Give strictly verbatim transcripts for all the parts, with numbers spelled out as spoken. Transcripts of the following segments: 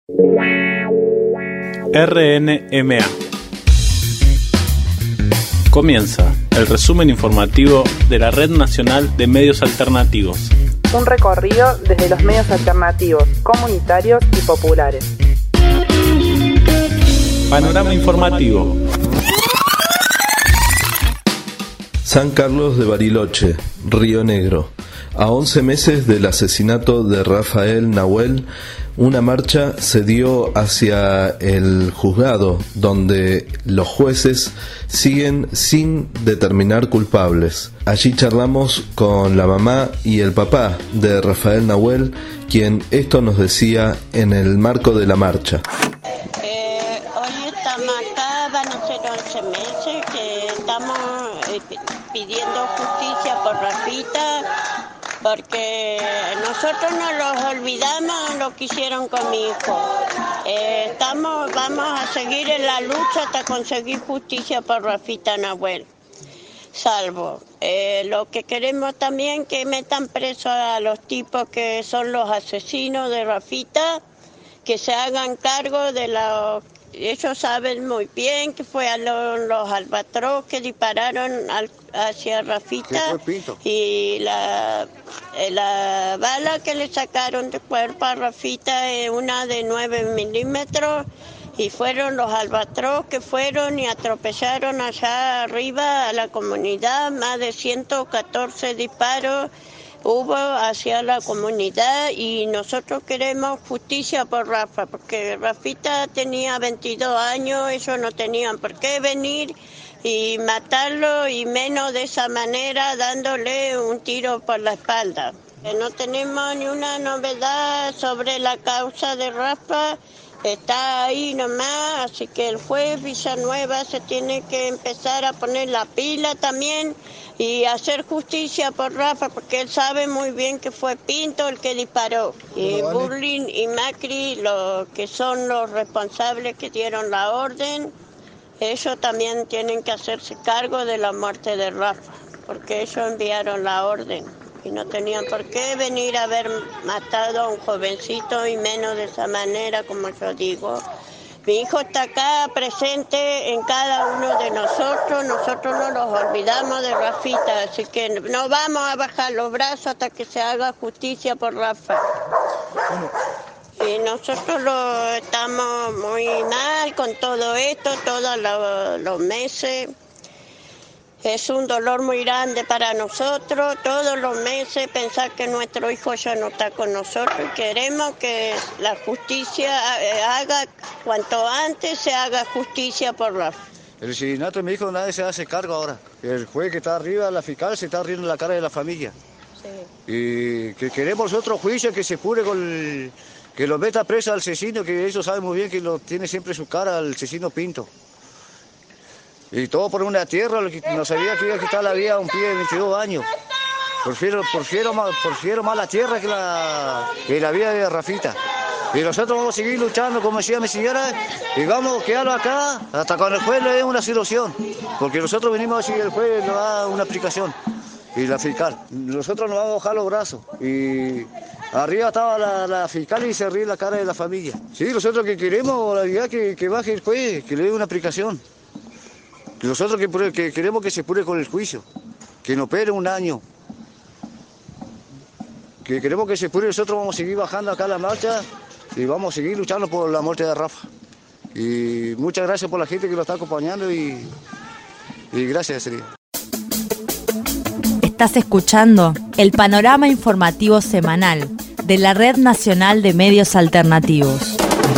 R N M A. Comienza el resumen informativo de la Red Nacional de Medios Alternativos. Un recorrido desde los medios alternativos, comunitarios y populares. Panorama informativo. San Carlos de Bariloche, Río Negro. A once meses del asesinato de Rafael Nahuel, una marcha se dio hacia el juzgado, donde los jueces siguen sin determinar culpables. Allí charlamos con la mamá y el papá de Rafael Nahuel, quien esto nos decía en el marco de la marcha. Eh, hoy estamos acá, van a ser once meses que estamos eh, pidiendo justicia por Rafita, porque nosotros no los olvidamos lo que hicieron con mi hijo. Eh, estamos, vamos a seguir en la lucha hasta conseguir justicia por Rafita Nahuel. Salvo, eh, lo que queremos también que metan presos a los tipos que son los asesinos de Rafita, que se hagan cargo de los... Ellos saben muy bien que fue a los, los albatros que dispararon al, hacia Rafita y la, la bala que le sacaron de cuerpo a Rafita es una de nueve milímetros y fueron los albatros que fueron y atropellaron allá arriba a la comunidad, más de ciento catorce disparos hubo hacia la comunidad y nosotros queremos justicia por Rafa, porque Rafita tenía veintidós años, ellos no tenían por qué venir y matarlo y menos de esa manera dándole un tiro por la espalda. No tenemos ni una novedad sobre la causa de Rafa, está ahí nomás, así que el juez Villanueva se tiene que empezar a poner la pila también y hacer justicia por Rafa, porque él sabe muy bien que fue Pinto el que disparó. Y Burlin y Macri, los que son los responsables que dieron la orden, ellos también tienen que hacerse cargo de la muerte de Rafa, porque ellos enviaron la orden y no tenían por qué venir a haber matado a un jovencito y menos de esa manera, como yo digo. Mi hijo está acá presente en cada uno de nosotros, nosotros no los olvidamos de Rafita, así que no vamos a bajar los brazos hasta que se haga justicia por Rafa. Y nosotros lo estamos muy mal con todo esto, todos los, los meses. Es un dolor muy grande para nosotros, todos los meses pensar que nuestro hijo ya no está con nosotros y queremos que la justicia haga, cuanto antes se haga justicia por Rafa. El asesinato de mi hijo nadie se hace cargo ahora. El juez que está arriba, la fiscal, se está riendo en la cara de la familia. Sí. Y que queremos otro juicio que se pure con el, que lo meta preso al asesino, que ellos saben muy bien que lo tiene siempre su cara al asesino Pinto. Y todo por una tierra, no sabía que iba a quitar la vida a un pibe de veintidós años. Prefiero, prefiero, prefiero más la tierra que la, que la vida de Rafita. Y nosotros vamos a seguir luchando, como decía mi señora, y vamos a quedarlo acá hasta cuando el juez le dé una solución. Porque nosotros venimos a decir que el juez nos da una explicación. Y la fiscal. Nosotros nos vamos a bajar los brazos. Y arriba estaba la, la fiscal y se ríe la cara de la familia. Sí, nosotros que queremos, la verdad, que, que baje el juez, que le dé una explicación. Nosotros que, que queremos que se pure con el juicio, que no espere un año, que queremos que se pure. Nosotros vamos a seguir bajando acá la marcha y vamos a seguir luchando por la muerte de Rafa. Y muchas gracias por la gente que lo está acompañando y, y gracias, sería. Estás escuchando el panorama informativo semanal de la Red Nacional de Medios Alternativos.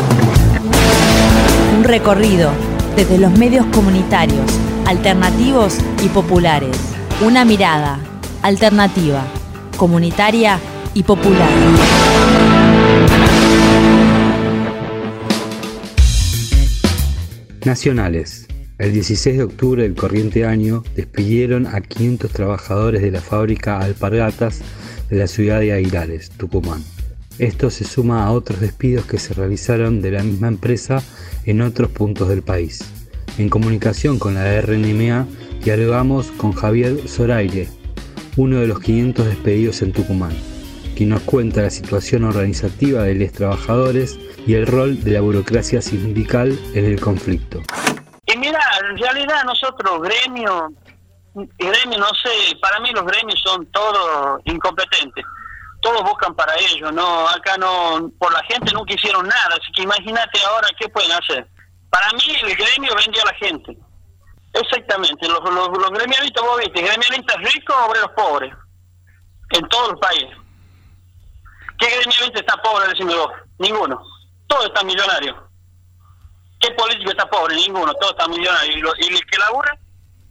Un recorrido desde los medios comunitarios, alternativos y populares. Una mirada alternativa, comunitaria y popular. Nacionales. El dieciséis de octubre del corriente año despidieron a quinientos trabajadores de la fábrica Alpargatas de la ciudad de Aguilares, Tucumán. Esto se suma a otros despidos que se realizaron de la misma empresa en otros puntos del país. En comunicación con la R N M A, dialogamos con Javier Zoraire, uno de los quinientos despedidos en Tucumán, quien nos cuenta la situación organizativa de los trabajadores y el rol de la burocracia sindical en el conflicto. Y mira, en realidad nosotros, gremio, gremio, no sé, para mí los gremios son todos incompetentes. Todos buscan para ellos, no, acá no, por la gente nunca hicieron nada, así que imagínate ahora qué pueden hacer. Para mí el gremio vendió a la gente. Exactamente, los, los, los gremialistas, vos viste, gremialistas ricos, obreros pobres, en todos los países. ¿Qué gremialista está pobre, decime vos? Ninguno. Todos están millonarios. ¿Qué político está pobre? Ninguno, todos están millonarios. ¿Y, lo, y el que labura?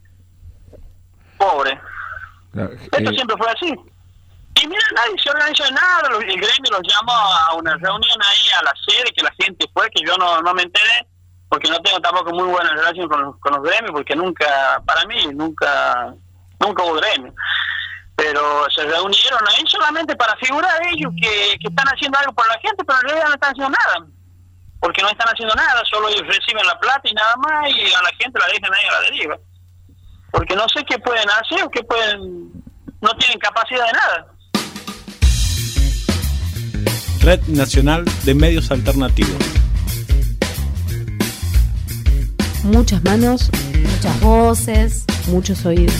Pobre. No, eh... Esto siempre fue así. Y mira, nadie se organizó de nada, el gremio los llamó a una reunión ahí a la sede, que la gente fue, que yo no, no me enteré, porque no tengo tampoco muy buena relación con los, con los gremios, porque nunca, para mí, nunca nunca hubo gremio. Pero se reunieron ahí solamente para figurar ellos que, que están haciendo algo por la gente, pero en realidad no están haciendo nada, porque no están haciendo nada, solo ellos reciben la plata y nada más, y a la gente la dejan ahí a la deriva. Porque no sé qué pueden hacer o qué pueden, no tienen capacidad de nada. Red Nacional de Medios Alternativos. Muchas manos, muchas voces, muchos oídos.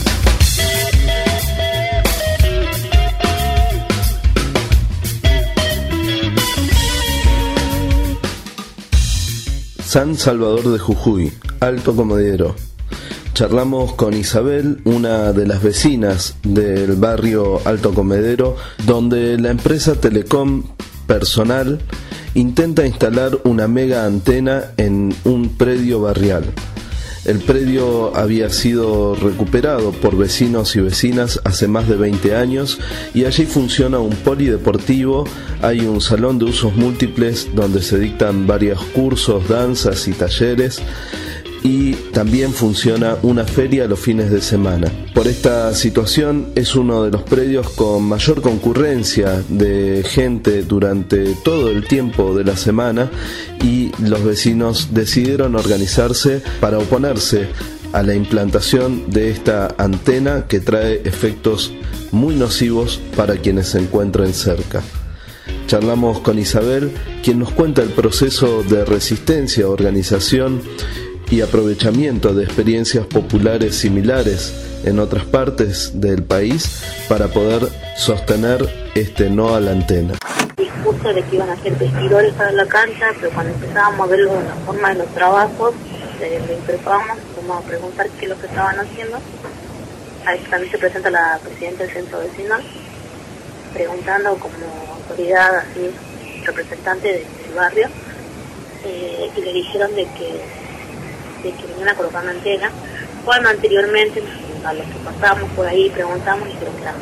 San Salvador de Jujuy, Alto Comedero. Charlamos con Isabel, una de las vecinas del barrio Alto Comedero, donde la empresa Telecom Personal intenta instalar una mega antena en un predio barrial. El predio había sido recuperado por vecinos y vecinas hace más de veinte años y allí funciona un polideportivo, hay un salón de usos múltiples donde se dictan varios cursos, danzas y talleres, y también funciona una feria los fines de semana. Por esta situación es uno de los predios con mayor concurrencia de gente durante todo el tiempo de la semana y los vecinos decidieron organizarse para oponerse a la implantación de esta antena que trae efectos muy nocivos para quienes se encuentren cerca. Charlamos con Isabel, quien nos cuenta el proceso de resistencia, organización y aprovechamiento de experiencias populares similares en otras partes del país para poder sostener este no a la antena. Discurso de que iban a hacer vestidores para la cancha, pero cuando empezábamos a ver la forma de los trabajos, eh, le increpamos, vamos a preguntar qué es lo que estaban haciendo. Ahí también se presenta la presidenta del centro vecinal, preguntando como autoridad, así, representante del barrio, eh, y le dijeron de que de que venían a colocar una antena, cuando anteriormente a los que pasamos por ahí preguntamos y creo que eran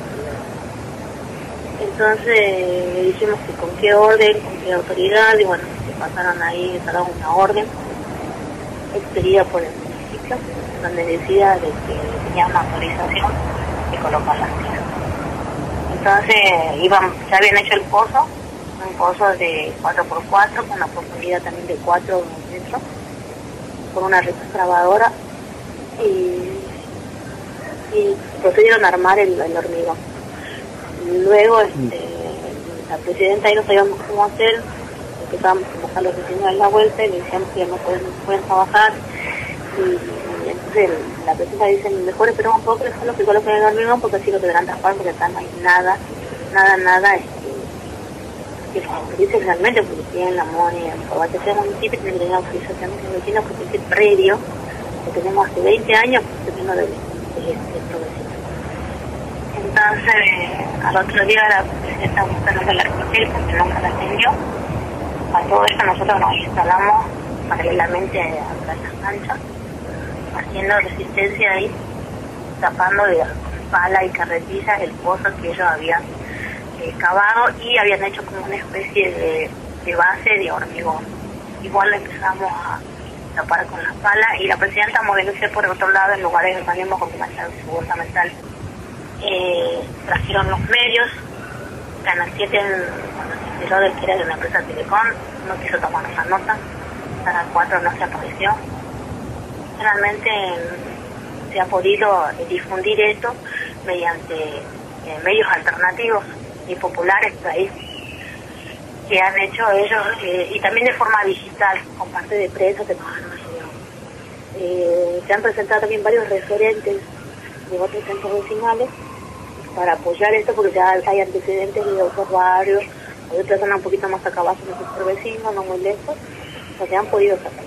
entonces le dijimos que con qué orden, con qué autoridad, y bueno, se pasaron ahí, se dieron una orden expedida por el municipio, donde decía de que tenía una autorización de colocar la antena. Entonces iban, ya habían hecho el pozo, un pozo de cuatro por cuatro, con una profundidad también de cuatro metros, con una retroexcavadora, y, y procedieron a armar el, el hormigón. Luego este, la presidenta ahí no sabíamos cómo hacer, empezamos a buscar los vecinos en la vuelta y le decíamos que no pueden, no pueden trabajar, y, y entonces la presidenta dice, mejor esperemos un poco que dejarlo que coloquen el hormigón porque así lo deberán tapar, porque acá no hay nada, nada, nada este, que dice realmente porque tienen la moneda, por abastecer el municipio tiene que tener autorización de vecinos porque este predio que tenemos hace veinte años que tenemos de, de, de, de vecinos. Entonces al otro día la presidenta buscando el arquitecto porque nunca la atendió. A todo esto nosotros nos instalamos paralelamente a las canchas, haciendo resistencia ahí, tapando de pala y carretillas el pozo que ellos habían eh, cavado y habían hecho como una especie de, de base de hormigón. Igual lo empezamos a tapar con las palas y la presidenta movilizó por otro lado en lugares del organismo con demasiado gubernamental. Eh, trajeron los medios, Canal siete cuando se enteró del que era de una empresa Telecom no quiso tomar una nota, Canal cuatro no se apareció. Realmente se ha podido difundir esto mediante eh, medios alternativos y populares por ahí que han hecho ellos, eh, y también de forma digital, con parte de prensa, de eh, se han presentado también varios referentes de otros centros vecinales para apoyar esto, porque ya hay antecedentes de otros barrios o de personas un poquito más acá abajo, de nuestros vecinos, no muy lejos, o sea, se han podido sacar.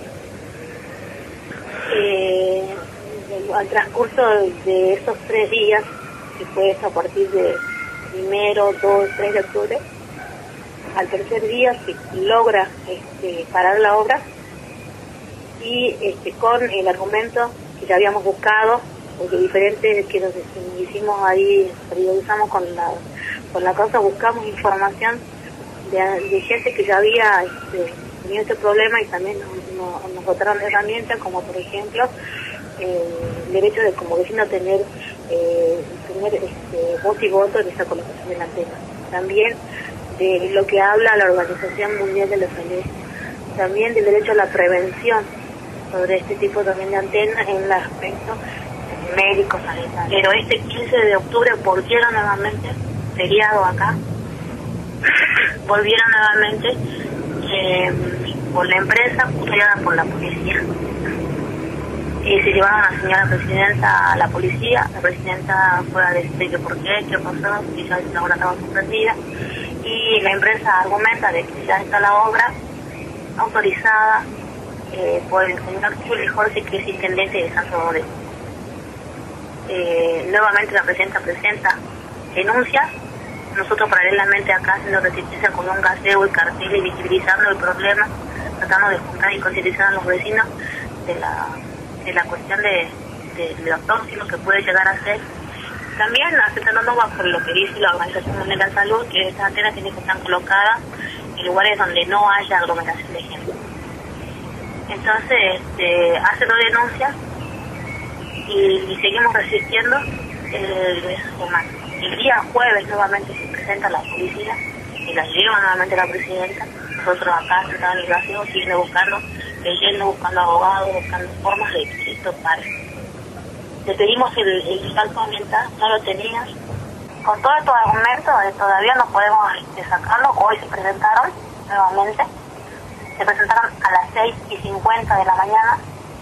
Eh, al transcurso de estos tres días, que fue a partir de primero, dos, tres de octubre, al tercer día se logra este, parar la obra y este, con el argumento que ya habíamos buscado, porque diferentes que nos hicimos ahí, periodizamos con la con la causa, buscamos información de, de gente que ya había este, tenido este problema y también nos, nos, nos botaron herramientas como por ejemplo eh, el derecho de como vecino tener, eh, tener este, voz y voto en esta colocación de la antena. También de lo que habla la Organización Mundial de la Salud, también del derecho a la prevención sobre este tipo también de antenas en el aspecto médico sanitario. Pero este quince de octubre volvieron nuevamente, feriado acá, volvieron nuevamente eh, por la empresa, custodiada por la policía. Y se llevaron a la señora presidenta a la policía, la presidenta fue a decir que por qué, qué pasó, si ya la obra estaba suspendida. Y la empresa argumenta de que ya está la obra autorizada eh, por el señor Julio Jorge, que es intendente de San Salvador. Eh, nuevamente la presidenta presenta denuncias, nosotros paralelamente acá haciendo resistencia con un gaseo y cartel y visibilizando el problema, tratando de juntar y concientizar a los vecinos de la, de la cuestión de, de, de lo tóxico que puede llegar a ser. También aceptando bajo lo que dice la Organización Mundial de la Salud, que estas antenas tienen que estar colocadas en lugares donde no haya aglomeración de gente. Entonces, este, hace dos denuncias y, y seguimos resistiendo. El, el día jueves nuevamente se presenta la policía y la lleva nuevamente la presidenta. Nosotros acá sentados en el vacío, siguiendo buscando, leyendo, buscando abogados, buscando formas de que esto pare. Te pedimos el, el salto ambiental, no lo tenías. Con todos estos argumentos eh, todavía no podemos este, sacarlo. Hoy se presentaron nuevamente. Se presentaron a las seis y cincuenta de la mañana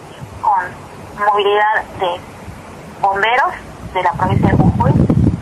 con movilidad de bomberos de la provincia de Jujuy,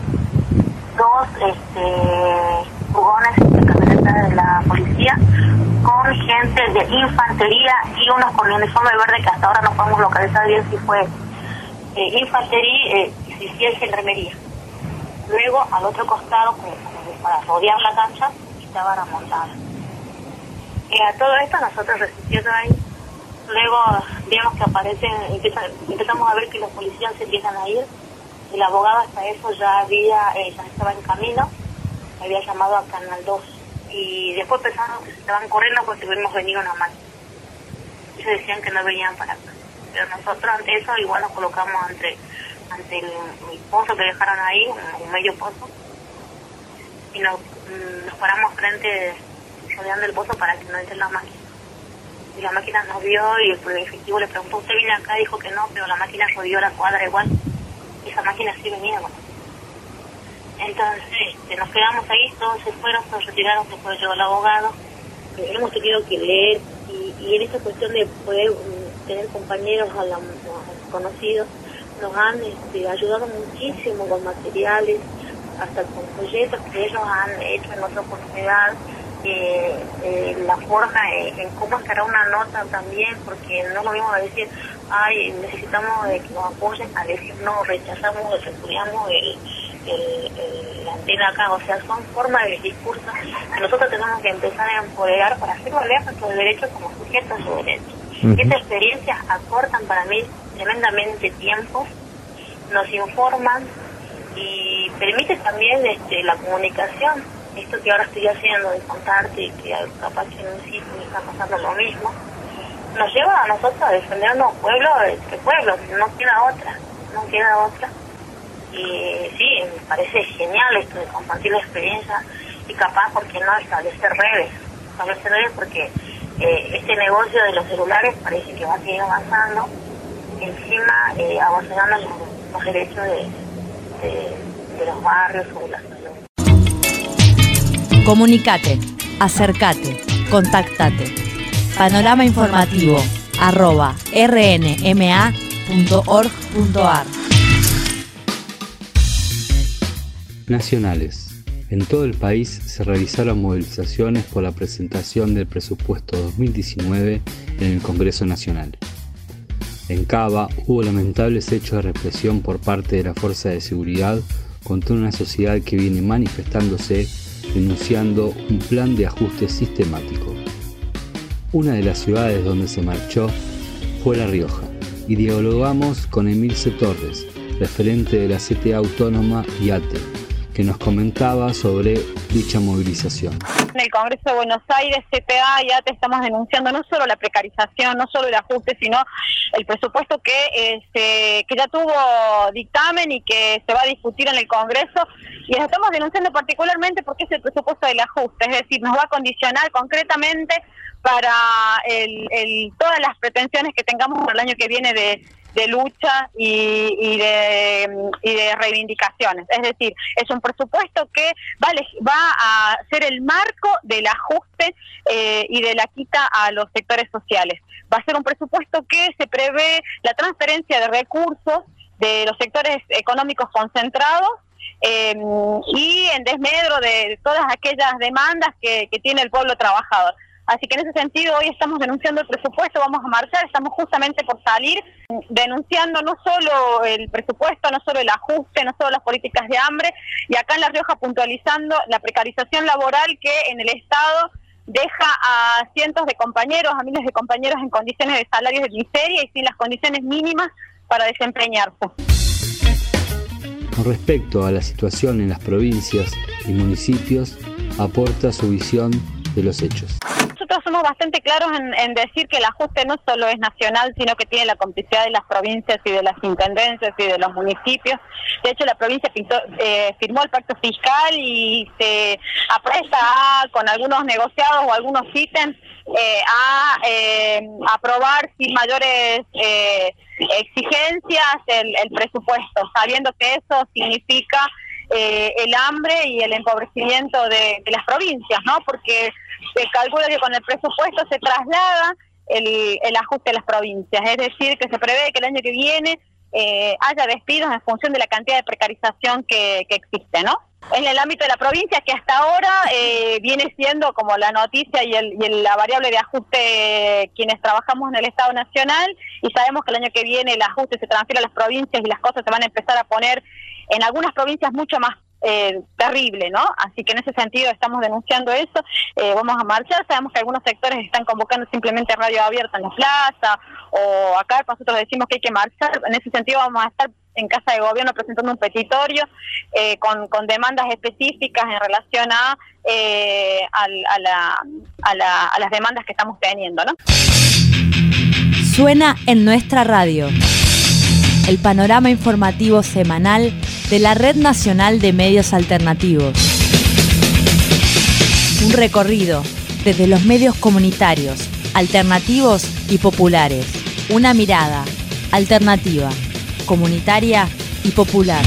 dos este, furgones de camioneta de la policía, con gente de infantería y unos con uniforme verde que hasta ahora no podemos localizar bien si fue Eh, infantería eh, y si es gendarmería. Luego, al otro costado, como, como para rodear la cancha, estaba la montada. Eh, a todo esto nosotros resistiendo ahí. Luego vemos que aparecen, empieza, empezamos a ver que los policías se empiezan a ir. El abogado hasta eso ya había, eh, ya estaba en camino, había llamado a Canal dos. Y después pensaron que se estaban corriendo porque tuvimos venido una máquina. Ellos decían que no venían para acá. Pero nosotros ante eso igual nos colocamos ante ante el, el pozo que dejaron ahí, un, un medio pozo, y nos, nos paramos frente, rodeando el pozo para que no entren las máquinas. Y la máquina nos vio y el efectivo le preguntó, ¿usted viene acá? Dijo que no, pero la máquina rodeó la cuadra igual. Y esa máquina sí venía, bueno. Entonces este, nos quedamos ahí, todos se fueron, se retiraron, después llegó el abogado. Eh, hemos tenido que leer y, y en esta cuestión de poder tener compañeros a, la, a los conocidos, nos han este, ayudado muchísimo con materiales, hasta con folletos que ellos han hecho en otra oportunidad, eh, eh, la forma eh, en cómo estará una nota también, porque no lo mismo a decir, ay, necesitamos de que nos apoyen, a decir, no, rechazamos, repudiamos el, el, el, la antena acá, o sea, son formas de discurso que nosotros tenemos que empezar a empoderar para hacer valer nuestros derechos como sujetos de derechos. Uh-huh. Estas experiencias acortan para mí tremendamente tiempos, nos informan y permite también este, la comunicación. Esto que ahora estoy haciendo de contarte que capaz que en un sitio me está pasando lo mismo, nos lleva a nosotros a defendernos pueblo entre pueblos, no queda otra, no queda otra. Y sí, me parece genial esto de compartir la experiencia y capaz, porque no establecer redes, establecer redes porque Eh, este negocio de los celulares parece que va a seguir avanzando, encima eh, avanzando los, los derechos de, de, de los barrios o de la salud. Comunicate, acercate, contactate. Panorama informativo arroba r n m a punto org punto a r. Nacionales. En todo el país se realizaron movilizaciones por la presentación del presupuesto dos mil diecinueve en el Congreso Nacional. En Cava hubo lamentables hechos de represión por parte de la Fuerza de Seguridad contra una sociedad que viene manifestándose denunciando un plan de ajuste sistemático. Una de las ciudades donde se marchó fue La Rioja y dialogamos con Emilce Torres, referente de la C T A Autónoma y A T E, que nos comentaba sobre dicha movilización. En el Congreso de Buenos Aires, C T A y A T E estamos denunciando no solo la precarización, no solo el ajuste, sino el presupuesto que, este, que ya tuvo dictamen y que se va a discutir en el Congreso, y lo estamos denunciando particularmente porque es el presupuesto del ajuste, es decir, nos va a condicionar concretamente para el, el, todas las pretensiones que tengamos para el año que viene de de lucha y, y, de, y de reivindicaciones. Es decir, es un presupuesto que va a, va a ser el marco del ajuste eh, y de la quita a los sectores sociales. Va a ser un presupuesto que se prevé la transferencia de recursos de los sectores económicos concentrados eh, y en desmedro de todas aquellas demandas que, que tiene el pueblo trabajador. Así que en ese sentido hoy estamos denunciando el presupuesto, vamos a marchar, estamos justamente por salir denunciando no solo el presupuesto, no solo el ajuste, no solo las políticas de hambre, y acá en La Rioja puntualizando la precarización laboral que en el Estado deja a cientos de compañeros, a miles de compañeros en condiciones de salarios de miseria y sin las condiciones mínimas para desempeñarse. Con respecto a la situación en las provincias y municipios, aporta su visión de los hechos. Nosotros somos bastante claros en, en decir que el ajuste no solo es nacional, sino que tiene la complicidad de las provincias y de las intendencias y de los municipios. De hecho, la provincia pintó, eh, firmó el pacto fiscal y se apresta a, con algunos negociados o algunos ítems, eh, a eh, aprobar sin mayores eh, exigencias el, el presupuesto, sabiendo que eso significa eh, el hambre y el empobrecimiento de, de las provincias, ¿no? Porque se calcula que con el presupuesto se traslada el, el ajuste de las provincias, es decir, que se prevé que el año que viene eh, haya despidos en función de la cantidad de precarización que, que existe, ¿no? En el ámbito de la provincia, que hasta ahora eh, viene siendo como la noticia y, el, y el, la variable de ajuste quienes trabajamos en el Estado Nacional, y sabemos que el año que viene el ajuste se transfiere a las provincias y las cosas se van a empezar a poner en algunas provincias mucho más Eh, terrible, ¿no? Así que en ese sentido estamos denunciando eso, eh, vamos a marchar, sabemos que algunos sectores están convocando simplemente radio abierta en la plaza, o acá nosotros decimos que hay que marchar, en ese sentido vamos a estar en Casa de Gobierno presentando un petitorio eh, con, con demandas específicas en relación a, eh, a, a, la, a, la, a las demandas que estamos teniendo, ¿no? Suena en nuestra radio el panorama informativo semanal de la Red Nacional de Medios Alternativos. Un recorrido desde los medios comunitarios, alternativos y populares. Una mirada alternativa, comunitaria y popular.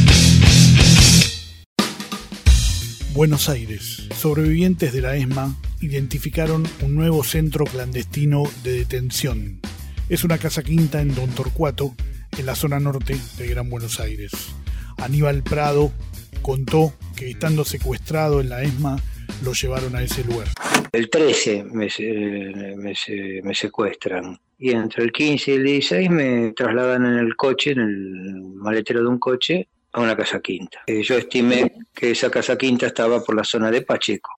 Buenos Aires. Sobrevivientes de la ESMA identificaron un nuevo centro clandestino de detención. Es una casa quinta en Don Torcuato, en la zona norte de Gran Buenos Aires. Aníbal Prado contó que estando secuestrado en la ESMA lo llevaron a ese lugar. El trece me, me, me secuestran y entre el quince y el dieciséis me trasladan en el coche, en el maletero de un coche, a una casa quinta. Yo estimé que esa casa quinta estaba por la zona de Pacheco.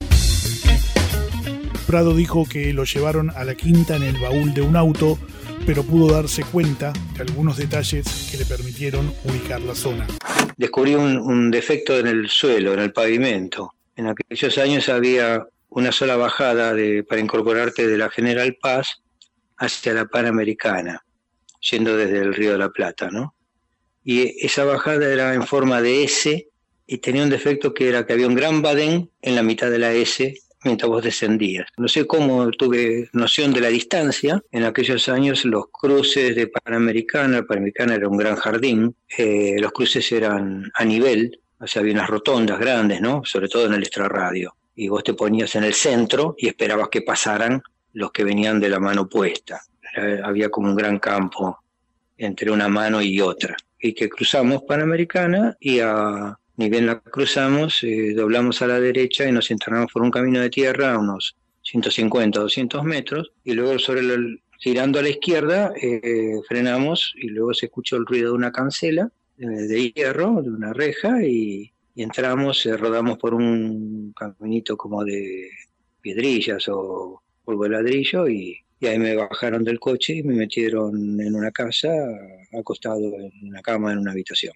Prado dijo que lo llevaron a la quinta en el baúl de un auto, pero pudo darse cuenta de algunos detalles que le permitieron ubicar la zona. Descubrí un, un defecto en el suelo, en el pavimento. En aquellos años había una sola bajada de, para incorporarte de la General Paz hacia la Panamericana, yendo desde el Río de la Plata, ¿no? Y esa bajada era en forma de S y tenía un defecto que era que había un gran badén en la mitad de la S mientras vos descendías. No sé cómo tuve noción de la distancia. En aquellos años los cruces de Panamericana, la Panamericana era un gran jardín, eh, los cruces eran a nivel, o sea, había unas rotondas grandes, ¿no? Sobre todo en el extrarradio. y vos te ponías en el centro y esperabas que pasaran los que venían de la mano opuesta. Era, había como un gran campo entre una mano y otra. Y que cruzamos Panamericana y a, ni bien la cruzamos, eh, doblamos a la derecha y nos internamos por un camino de tierra a unos ciento cincuenta, doscientos metros, y luego sobre el, girando a la izquierda eh, frenamos y luego se escuchó el ruido de una cancela eh, de hierro, de una reja, y, y entramos, eh, rodamos por un caminito como de piedrillas o polvo de ladrillo, y, y ahí me bajaron del coche y me metieron en una casa, acostado en una cama en una habitación.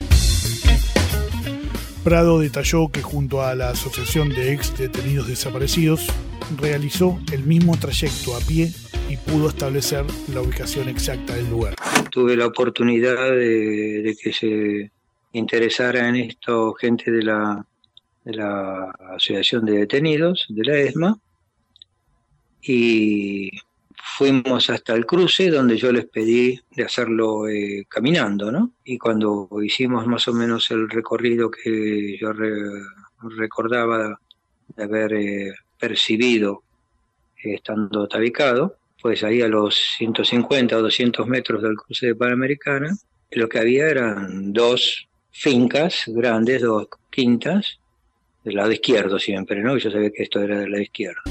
Prado detalló que junto a la Asociación de Ex Detenidos Desaparecidos realizó el mismo trayecto a pie y pudo establecer la ubicación exacta del lugar. Tuve la oportunidad de, de que se interesara en esto gente de la, de la Asociación de Detenidos, de la ESMA, y fuimos hasta el cruce donde yo les pedí de hacerlo eh, caminando, ¿no? Y cuando hicimos más o menos el recorrido que yo re, recordaba de haber eh, percibido eh, estando tabicado, pues ahí a los ciento cincuenta o doscientos metros del cruce de Panamericana, lo que había eran dos fincas grandes, dos quintas, del lado izquierdo siempre, ¿no? Y yo sabía que esto era del lado izquierdo.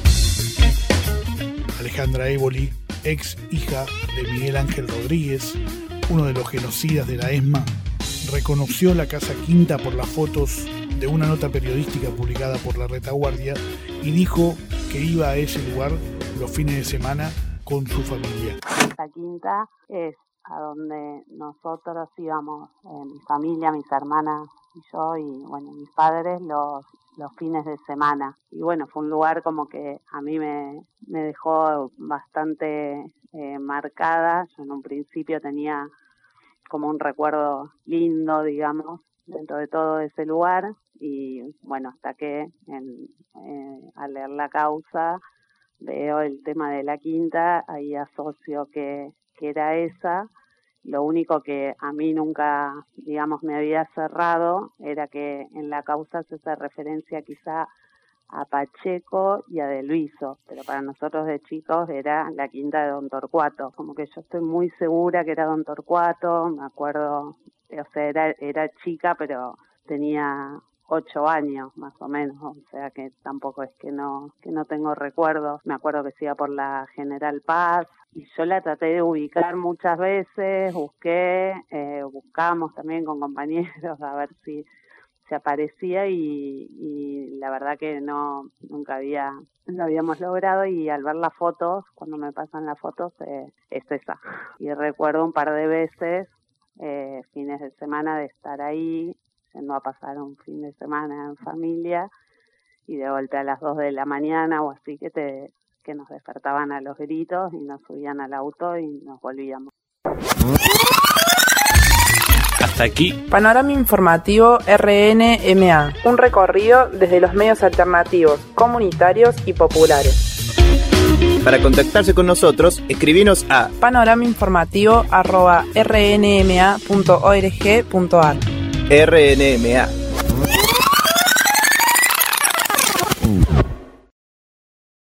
Alejandra Éboli, ex hija de Miguel Ángel Rodríguez, uno de los genocidas de la ESMA, reconoció la Casa Quinta por las fotos de una nota periodística publicada por La Retaguardia y dijo que iba a ese lugar los fines de semana con su familia. La Quinta es a donde nosotros íbamos, eh, mi familia, mis hermanas y yo, y bueno, mis padres, los, los fines de semana. Y bueno, fue un lugar como que a mí me, me dejó bastante eh, marcada. Yo en un principio tenía como un recuerdo lindo, digamos, dentro de todo ese lugar. Y bueno, hasta que en, eh, al leer la causa veo el tema de la Quinta, ahí asocio que, que era esa. Lo único que a mí nunca, digamos, me había cerrado era que en la causa se hace referencia quizá a Pacheco y a De Luiso, pero para nosotros de chicos era la Quinta de Don Torcuato. Como que yo estoy muy segura que era Don Torcuato, me acuerdo, o sea, era, era chica, pero tenía ocho años más o menos, o sea que tampoco es que no que no tengo recuerdos. Me acuerdo que se iba por la General Paz y yo la traté de ubicar muchas veces, busqué, eh, buscamos también con compañeros a ver si se aparecía y, y la verdad que no, nunca había, lo habíamos logrado, y al ver las fotos, cuando me pasan las fotos, eh, es esa. Y recuerdo un par de veces, eh, fines de semana, de estar ahí, yendo a pasar un fin de semana en familia, y de golpe a las dos de la mañana o así que te que nos despertaban a los gritos y nos subían al auto y nos volvíamos. Hasta aquí Panorama Informativo R N M A, un recorrido desde los medios alternativos, comunitarios y populares. Para contactarse con nosotros, escribinos a panoramainformativo arroba r n m a punto org punto a r. R N M A